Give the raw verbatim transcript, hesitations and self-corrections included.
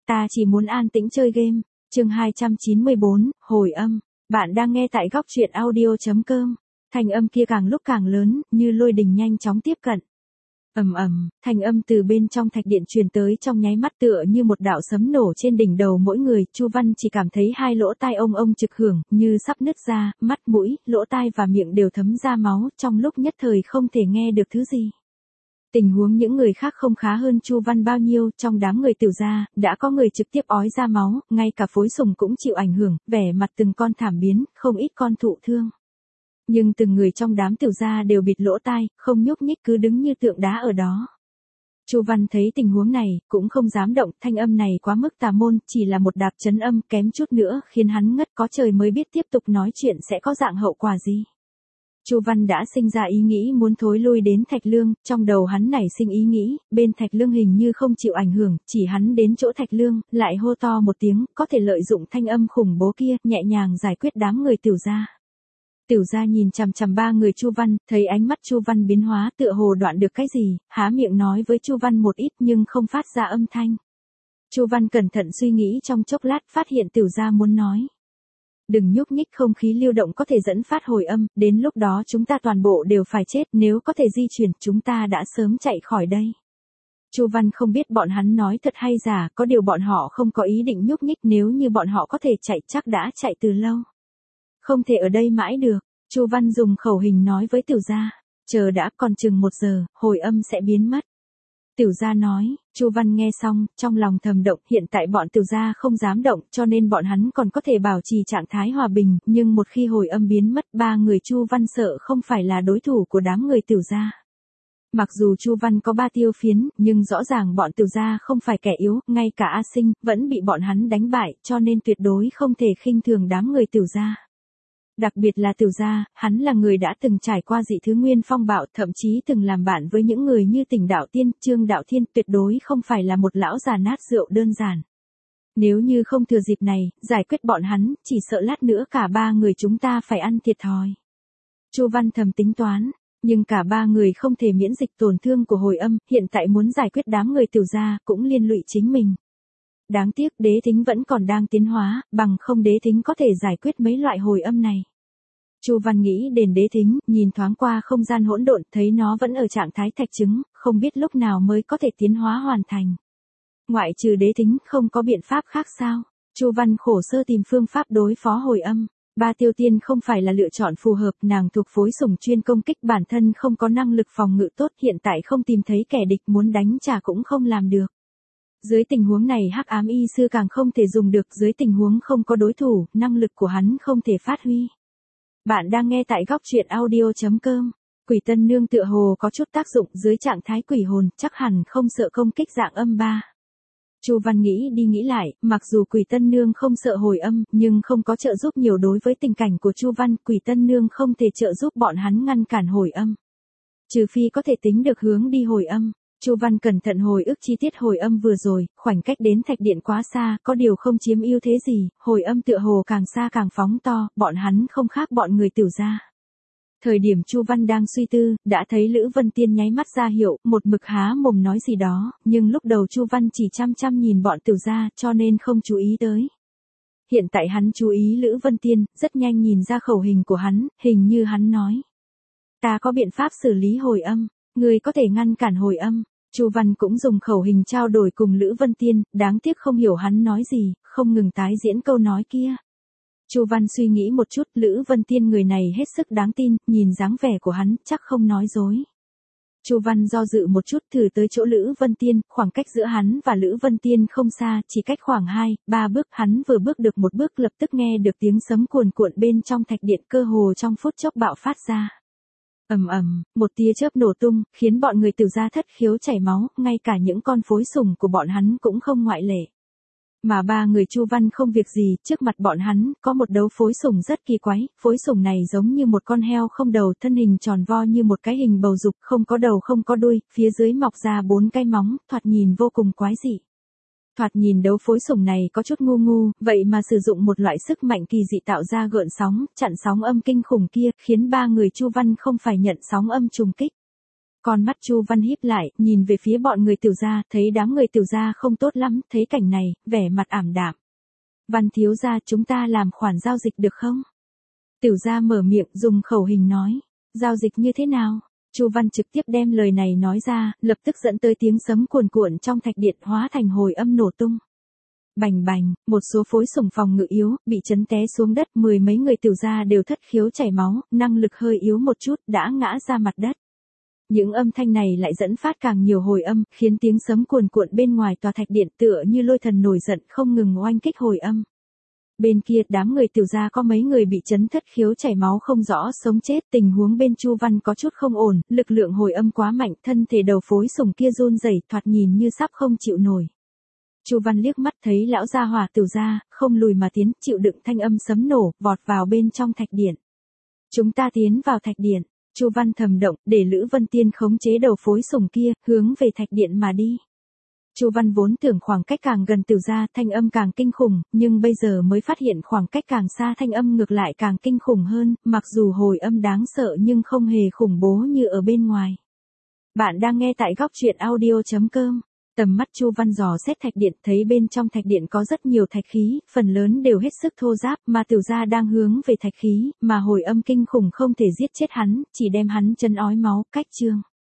Ta chỉ muốn an tĩnh chơi game. Chương hai trăm chín mươi bốn, hồi âm. Bạn đang nghe tại góc truyện audio chấm com. Thanh âm kia càng lúc càng lớn, như lôi đình nhanh chóng tiếp cận. Ầm ầm, thanh âm từ bên trong thạch điện truyền tới trong nháy mắt tựa như một đạo sấm nổ trên đỉnh đầu mỗi người. Chu Văn chỉ cảm thấy hai lỗ tai ông ông trực hưởng, như sắp nứt ra, mắt mũi, lỗ tai và miệng đều thấm ra máu, trong lúc nhất thời không thể nghe được thứ gì. Tình huống những người khác không khá hơn Chu Văn bao nhiêu, trong đám người Tiểu gia, đã có người trực tiếp ói ra máu, ngay cả Phối Sùng cũng chịu ảnh hưởng, vẻ mặt từng con thảm biến, không ít con thụ thương. Nhưng từng người trong đám Tiểu gia đều bịt lỗ tai, không nhúc nhích cứ đứng như tượng đá ở đó. Chu Văn thấy tình huống này, cũng không dám động, thanh âm này quá mức tà môn, chỉ là một đạp chấn âm, kém chút nữa khiến hắn ngất, có trời mới biết tiếp tục nói chuyện sẽ có dạng hậu quả gì. Chu Văn đã sinh ra ý nghĩ muốn thối lui đến Thạch Lương, trong đầu hắn nảy sinh ý nghĩ, bên Thạch Lương hình như không chịu ảnh hưởng, chỉ hắn đến chỗ Thạch Lương, lại hô to một tiếng, có thể lợi dụng thanh âm khủng bố kia, nhẹ nhàng giải quyết đám người Tiểu gia. Tiểu gia nhìn chằm chằm ba người Chu Văn, thấy ánh mắt Chu Văn biến hóa tựa hồ đoạn được cái gì, há miệng nói với Chu Văn một ít nhưng không phát ra âm thanh. Chu Văn cẩn thận suy nghĩ trong chốc lát phát hiện Tiểu gia muốn nói. Đừng nhúc nhích, không khí lưu động có thể dẫn phát hồi âm, đến lúc đó chúng ta toàn bộ đều phải chết, nếu có thể di chuyển, chúng ta đã sớm chạy khỏi đây. Chu Văn không biết bọn hắn nói thật hay giả, có điều bọn họ không có ý định nhúc nhích, nếu như bọn họ có thể chạy chắc đã chạy từ lâu. Không thể ở đây mãi được, Chu Văn dùng khẩu hình nói với Tiểu gia, chờ đã, còn chừng một giờ, hồi âm sẽ biến mất. Tiểu gia nói, Chu Văn nghe xong, trong lòng thầm động, hiện tại bọn Tiểu gia không dám động, cho nên bọn hắn còn có thể bảo trì trạng thái hòa bình, nhưng một khi hồi âm biến mất, ba người Chu Văn sợ không phải là đối thủ của đám người Tiểu gia. Mặc dù Chu Văn có ba tiêu phiến, nhưng rõ ràng bọn Tiểu gia không phải kẻ yếu, ngay cả A Sinh vẫn bị bọn hắn đánh bại, cho nên tuyệt đối không thể khinh thường đám người Tiểu gia. Đặc biệt là Tiểu gia, hắn là người đã từng trải qua dị thứ nguyên phong bạo, thậm chí từng làm bạn với những người như Tỉnh Đạo Tiên, Trương Đạo Thiên, tuyệt đối không phải là một lão già nát rượu đơn giản. Nếu như không thừa dịp này, giải quyết bọn hắn, chỉ sợ lát nữa cả ba người chúng ta phải ăn thiệt thòi. Chu Văn thầm tính toán, nhưng cả ba người không thể miễn dịch tổn thương của hồi âm, hiện tại muốn giải quyết đám người Tiểu gia cũng liên lụy chính mình. Đáng tiếc đế thính vẫn còn đang tiến hóa, bằng không đế thính có thể giải quyết mấy loại hồi âm này. Chu Văn nghĩ đến đế thính, nhìn thoáng qua không gian hỗn độn, thấy nó vẫn ở trạng thái thạch trứng, không biết lúc nào mới có thể tiến hóa hoàn thành. Ngoại trừ đế thính, không có biện pháp khác sao? Chu Văn khổ sơ tìm phương pháp đối phó hồi âm. Ba tiêu tiên không phải là lựa chọn phù hợp, nàng thuộc phối sủng chuyên công kích, bản thân không có năng lực phòng ngự tốt, hiện tại không tìm thấy kẻ địch, muốn đánh trả cũng không làm được. Dưới tình huống này Hắc Ám Y Sư càng không thể dùng được, dưới tình huống không có đối thủ, năng lực của hắn không thể phát huy. Bạn đang nghe tại góc truyện audio chấm com. Quỷ Tân Nương tựa hồ có chút tác dụng, dưới trạng thái quỷ hồn, chắc hẳn không sợ công kích dạng âm ba. Chu Văn nghĩ đi nghĩ lại, mặc dù Quỷ Tân Nương không sợ hồi âm, nhưng không có trợ giúp nhiều đối với tình cảnh của Chu Văn, Quỷ Tân Nương không thể trợ giúp bọn hắn ngăn cản hồi âm. Trừ phi có thể tính được hướng đi hồi âm. Chu Văn cẩn thận hồi ức chi tiết hồi âm vừa rồi, khoảnh cách đến thạch điện quá xa, có điều không chiếm ưu thế gì, hồi âm tựa hồ càng xa càng phóng to, bọn hắn không khác bọn người Tiểu gia. Thời điểm Chu Văn đang suy tư, đã thấy Lữ Vân Tiên nháy mắt ra hiệu, một mực há mồm nói gì đó, nhưng lúc đầu Chu Văn chỉ chăm chăm nhìn bọn Tiểu gia, cho nên không chú ý tới. Hiện tại hắn chú ý Lữ Vân Tiên, rất nhanh nhìn ra khẩu hình của hắn, hình như hắn nói: ta có biện pháp xử lý hồi âm. Người có thể ngăn cản hồi âm. Chu Văn cũng dùng khẩu hình trao đổi cùng Lữ Vân Tiên, đáng tiếc không hiểu hắn nói gì, không ngừng tái diễn câu nói kia. Chu Văn suy nghĩ một chút, Lữ Vân Tiên người này hết sức đáng tin, nhìn dáng vẻ của hắn, chắc không nói dối. Chu Văn do dự một chút, thử tới chỗ Lữ Vân Tiên, khoảng cách giữa hắn và Lữ Vân Tiên không xa, chỉ cách khoảng hai, ba bước, hắn vừa bước được một bước lập tức nghe được tiếng sấm cuồn cuộn bên trong thạch điện, cơ hồ trong phút chốc bạo phát ra. Ầm ầm, một tia chớp nổ tung, khiến bọn người Tiểu gia thất khiếu chảy máu, ngay cả những con phối sủng của bọn hắn cũng không ngoại lệ. Mà ba người Chu Văn không việc gì, trước mặt bọn hắn, có một đấu phối sủng rất kỳ quái, phối sủng này giống như một con heo không đầu, thân hình tròn vo như một cái hình bầu dục, không có đầu không có đuôi, phía dưới mọc ra bốn cái móng, thoạt nhìn vô cùng quái dị. Thoạt nhìn đấu phối sủng này có chút ngu ngu, vậy mà sử dụng một loại sức mạnh kỳ dị tạo ra gợn sóng, chặn sóng âm kinh khủng kia, khiến ba người Chu Văn không phải nhận sóng âm trùng kích. Con mắt Chu Văn híp lại, nhìn về phía bọn người Tiểu gia, thấy đám người Tiểu gia không tốt lắm, thấy cảnh này, vẻ mặt ảm đạm. Văn thiếu gia, chúng ta làm khoản giao dịch được không? Tiểu gia mở miệng dùng khẩu hình nói. Giao dịch như thế nào? Chu Văn trực tiếp đem lời này nói ra, lập tức dẫn tới tiếng sấm cuồn cuộn trong thạch điện hóa thành hồi âm nổ tung. Bành bành, một số phối sủng phòng ngự yếu, bị chấn té xuống đất, mười mấy người Tiểu gia đều thất khiếu chảy máu, năng lực hơi yếu một chút, đã ngã ra mặt đất. Những âm thanh này lại dẫn phát càng nhiều hồi âm, khiến tiếng sấm cuồn cuộn bên ngoài tòa thạch điện tựa như lôi thần nổi giận không ngừng oanh kích hồi âm. Bên kia đám người Tiểu gia có mấy người bị chấn thất khiếu chảy máu không rõ sống chết, tình huống bên Chu Văn có chút không ổn, lực lượng hồi âm quá mạnh, thân thể đầu phối sủng kia run rẩy, thoạt nhìn như sắp không chịu nổi. Chu Văn liếc mắt thấy lão gia hỏa Tiểu gia, không lùi mà tiến, chịu đựng thanh âm sấm nổ, vọt vào bên trong thạch điện. Chúng ta tiến vào thạch điện. Chu Văn thầm động, để Lữ Vân Tiên khống chế đầu phối sủng kia, hướng về thạch điện mà đi. Chu Văn vốn tưởng khoảng cách càng gần Tiểu gia thanh âm càng kinh khủng, nhưng bây giờ mới phát hiện khoảng cách càng xa thanh âm ngược lại càng kinh khủng hơn, mặc dù hồi âm đáng sợ nhưng không hề khủng bố như ở bên ngoài. Bạn đang nghe tại góc truyện audio chấm com. Tầm mắt Chu Văn dò xét thạch điện, thấy bên trong thạch điện có rất nhiều thạch khí, phần lớn đều hết sức thô ráp, mà Tiểu gia đang hướng về thạch khí, mà hồi âm kinh khủng không thể giết chết hắn, chỉ đem hắn chân ói máu, cách chương.